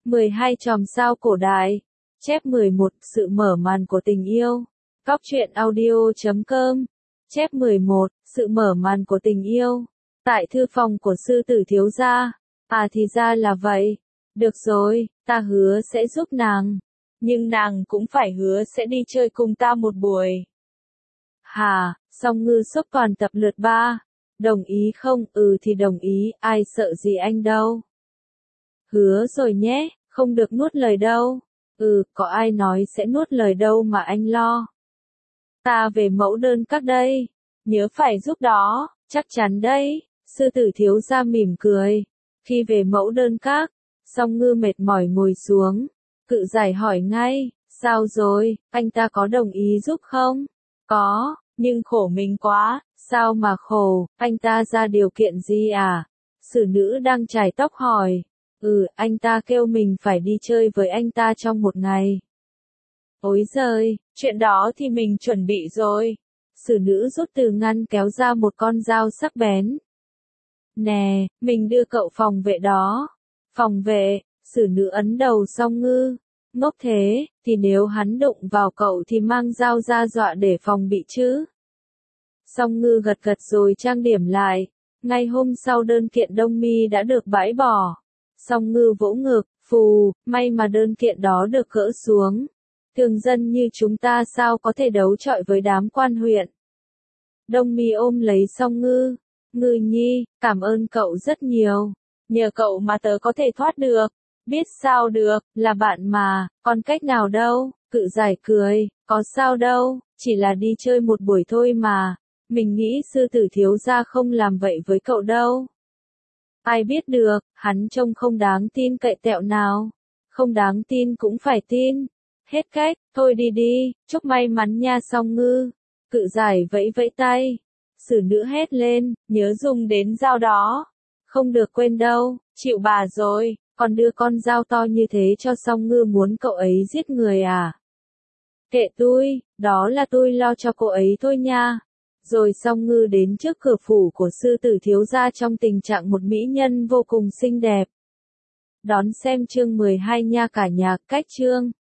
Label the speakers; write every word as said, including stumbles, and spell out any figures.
Speaker 1: mười hai chòm sao cổ đại. Chép mười một Sự mở màn của tình yêu. Góc truyện audio chấm com. Chép mười một Sự mở màn của tình yêu. Tại thư phòng của sư tử thiếu gia. À thì ra là vậy. Được rồi, ta hứa sẽ giúp nàng. Nhưng nàng cũng phải hứa sẽ đi chơi cùng ta một buổi. Hà, Song Ngư sốc toàn tập lượt ba. Đồng ý không? Ừ thì đồng ý, ai sợ gì anh đâu. Hứa rồi nhé, không được nuốt lời đâu. Ừ, có ai nói sẽ nuốt lời đâu mà anh lo. Ta về mẫu đơn các đây. Nhớ phải giúp đó, chắc chắn đấy. Sư tử thiếu gia mỉm cười. Khi về mẫu đơn các, Song Ngư mệt mỏi ngồi xuống. Cự giải hỏi ngay, sao rồi, anh ta có đồng ý giúp không? Có, nhưng khổ mình quá, sao mà khổ, anh ta ra điều kiện gì à? Sử nữ đang chải tóc hỏi. Ừ, anh ta kêu mình phải đi chơi với anh ta trong một ngày. Ối giời, chuyện đó thì mình chuẩn bị rồi. Sử nữ rút từ ngăn kéo ra một con dao sắc bén. Nè, mình đưa cậu phòng vệ đó. Phòng vệ, sử nữ ấn đầu Song Ngư. Ngốc thế, thì nếu hắn đụng vào cậu thì mang dao ra dọa để phòng bị chứ. Song Ngư gật gật rồi trang điểm lại. Ngay hôm sau đơn kiện Đông Mi đã được bãi bỏ. Song Ngư vỗ ngực, phù, may mà đơn kiện đó được gỡ xuống. Thường dân như chúng ta sao có thể đấu chọi với đám quan huyện. Đông Mi ôm lấy Song Ngư. Ngư nhi, cảm ơn cậu rất nhiều. Nhờ cậu mà tớ có thể thoát được. Biết sao được, là bạn mà, còn cách nào đâu. Cự giải cười, có sao đâu, chỉ là đi chơi một buổi thôi mà. Mình nghĩ sư tử thiếu gia không làm vậy với cậu đâu. Ai biết được, hắn trông không đáng tin cậy tẹo nào. Không đáng tin cũng phải tin. Hết cách, thôi đi đi, chúc may mắn nha Song Ngư. Cự giải vẫy vẫy tay. Sử nữ hét lên, nhớ dùng đến dao đó. Không được quên đâu, chịu bà rồi, còn đưa con dao to như thế cho Song Ngư muốn cậu ấy giết người à? Kệ tôi, đó là tôi lo cho cô ấy thôi nha. Rồi Song Ngư đến trước cửa phủ của sư tử thiếu gia trong tình trạng một mỹ nhân vô cùng xinh đẹp. Đón xem chương mười hai nha cả nhà, cách chương.